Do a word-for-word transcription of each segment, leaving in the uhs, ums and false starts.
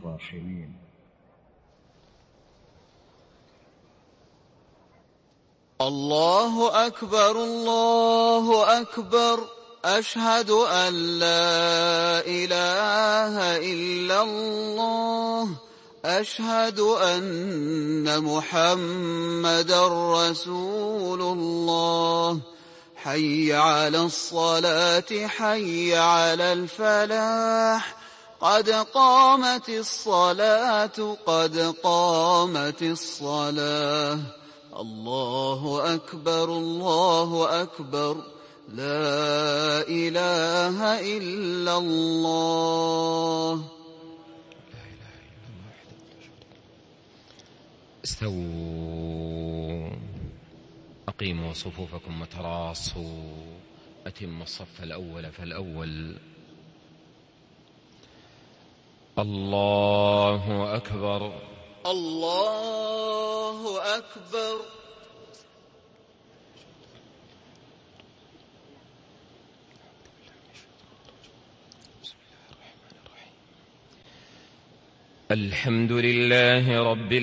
الراحمين. الله أكبر الله أكبر، أشهد أن لا إله إلا الله، أشهد أن محمدا رسول الله. حي على الصلاة حي على الفلاح، قد قامت الصلاة قد قامت الصلاة. الله أكبر الله أكبر، لا إله إلا الله. استووا، أقيموا صفوفكم وتراصوا، أتم الصف الأول فالأول. الله أكبر الله أكبر. الحمد لله رب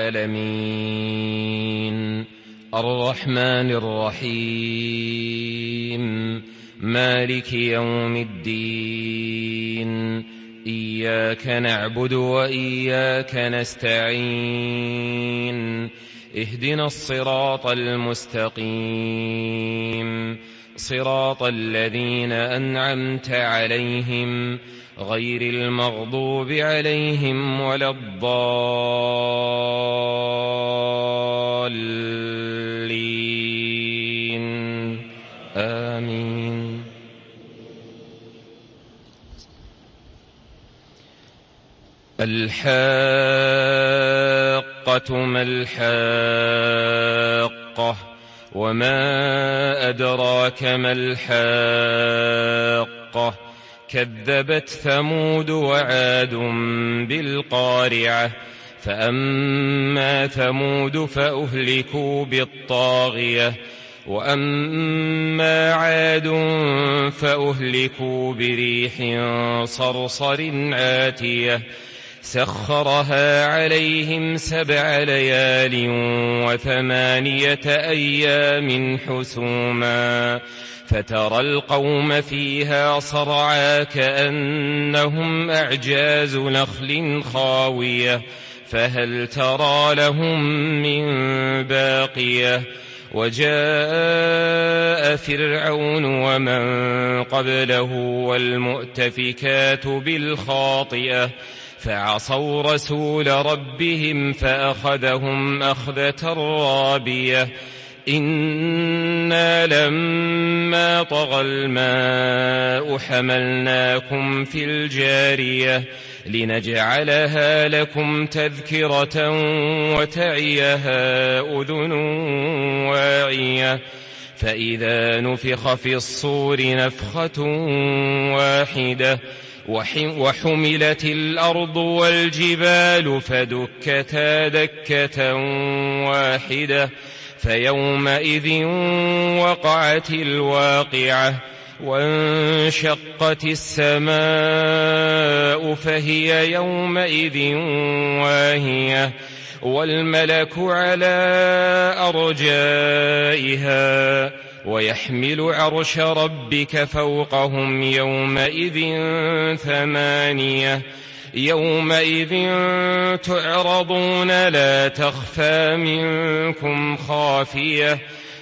العالمين، الرحمن الرحيم، مالك يوم الدين. إياك نعبد وإياك نستعين، اهدنا الصراط المستقيم، صراط الذين أنعمت عليهم غير المغضوب عليهم ولا الضالين، آمين. الحاقة ما الحاقة، وما أدراك ما الحاقة. كذبت ثمود وعاد بالقارعة، فأما ثمود فأهلكوا بالطاغية، وأما عاد فأهلكوا بريح صرصر عاتية سخرها عليهم سبع ليال وثمانية أيام حسوما، فترى القوم فيها صرعا كأنهم أعجاز نخل خاوية، فهل ترى لهم من باقية. وجاء فرعون ومن قبله والمؤتفكات بالخاطئة، فعصوا رسول ربهم فأخذهم أخذة رابية. إنا لما طغى الماء حملناكم في الجارية لنجعلها لكم تذكرة وتعيها أذن واعية. فإذا نفخ في الصور نفخة واحدة وحملت الأرض والجبال فدكتا دكة واحدة، فيومئذ وقعت الواقعة، وانشقت السماء فهي يومئذ واهية، والملك على أرجائها، ويحمل عرش ربك فوقهم يومئذ ثمانية. يومئذ تعرضون لا تخفى منكم خافية.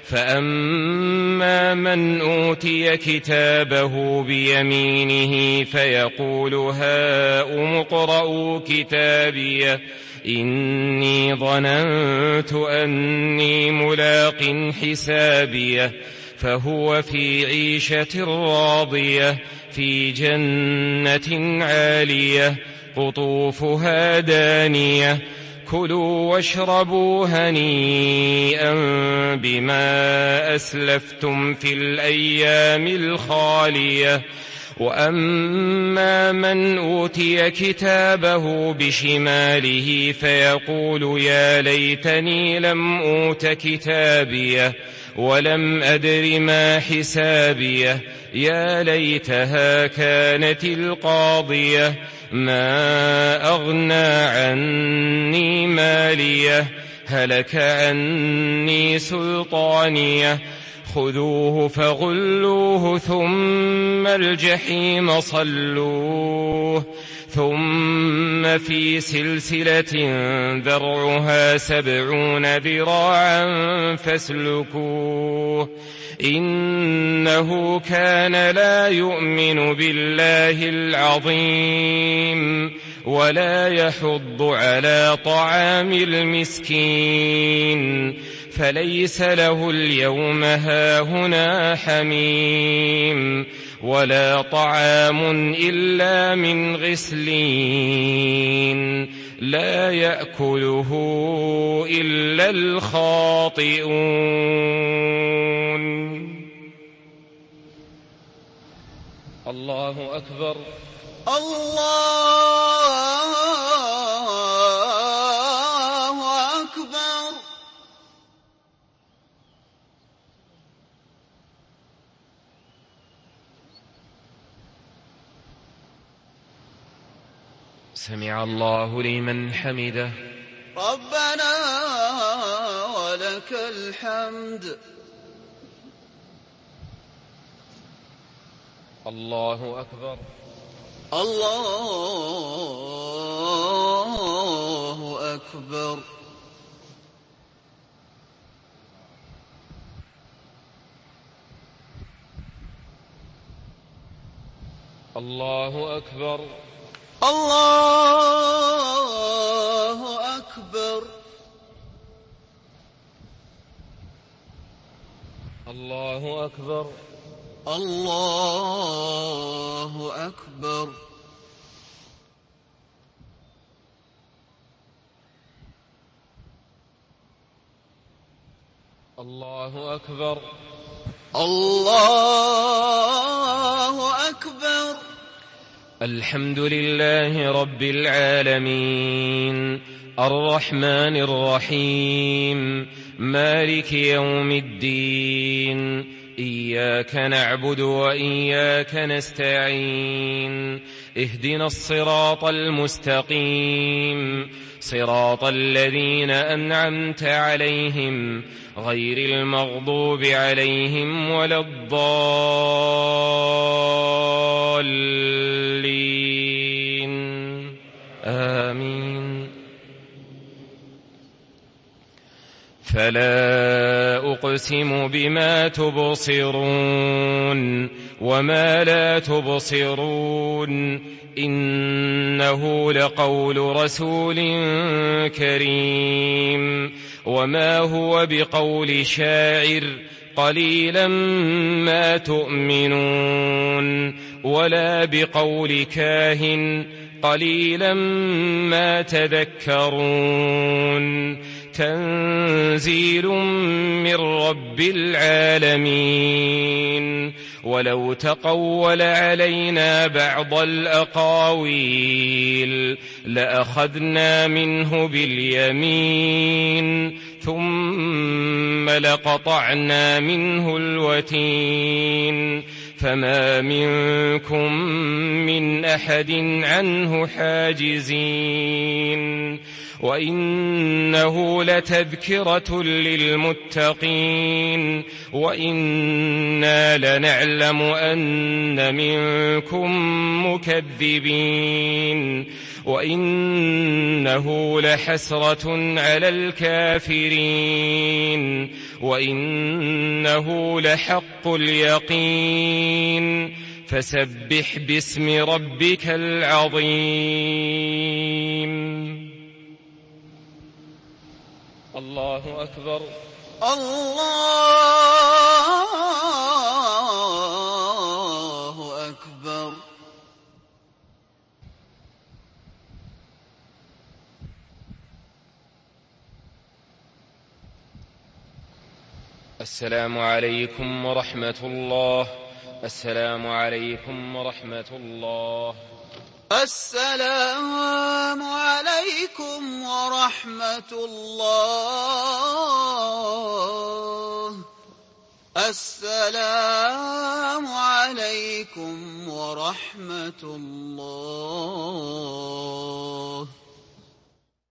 فأما من أوتي كتابه بيمينه فيقول هاؤم اقرءوا كتابيه إني ظننت أني ملاق حسابيه، فهو في عيشة راضية في جنة عالية قطوفها دانية. كلوا واشربوا هنيئا بما أسلفتم في الأيام الخالية، وأما من أوتي كتابه بشماله فيقول يا ليتني لم أوت كتابيه ولم أدر ما حسابيه يا ليتها كانت القاضية ما أغنى عني ماليه هلك عني سلطانيه خذوه فغلوه ثم الجحيم صلوه ثم في سلسلة ذرعها سبعون ذراعا فاسلكوه إنه كان لا يؤمن بالله العظيم ولا يحض على طعام المسكين فليس له اليوم هاهنا حميم ولا طعام إلا من غسلين لا يأكله إلا الخاطئون. الله أكبر. الله أكبر. سمع الله لمن حمده. ربنا ولك الحمد. الله أكبر. الله أكبر. الله أكبر. الله أكبر. الله أكبر. الله أكبر. الله أكبر. الله أكبر. الحمد لله رب العالمين الرحمن الرحيم مالك يوم الدين إياك نعبد وإياك نستعين اهدنا الصراط المستقيم صراط الذين أنعمت عليهم غير المغضوب عليهم ولا الضالين آمين. فلا أقسم بما تبصرون وما لا تبصرون إنه لقول رسول كريم وما هو بقول شاعر قليلا ما تؤمنون ولا بقول كاهن قليلا ما تذكرون تنزيل من رب العالمين. ولو تقول علينا بعض الأقاويل لأخذنا منه باليمين ثم لقطعنا منه الوتين فما منكم من أحد عنه حاجزين. وإنه لتذكرة للمتقين وإنا لنعلم أن منكم مكذبين وإنه لحسرة على الكافرين وإنه لحق اليقين. فسبح باسم ربك العظيم. الله أكبر. الله أكبر. السلام عليكم ورحمة الله السلام عليكم ورحمة الله. السلام عليكم ورحمة الله. السلام عليكم ورحمة الله.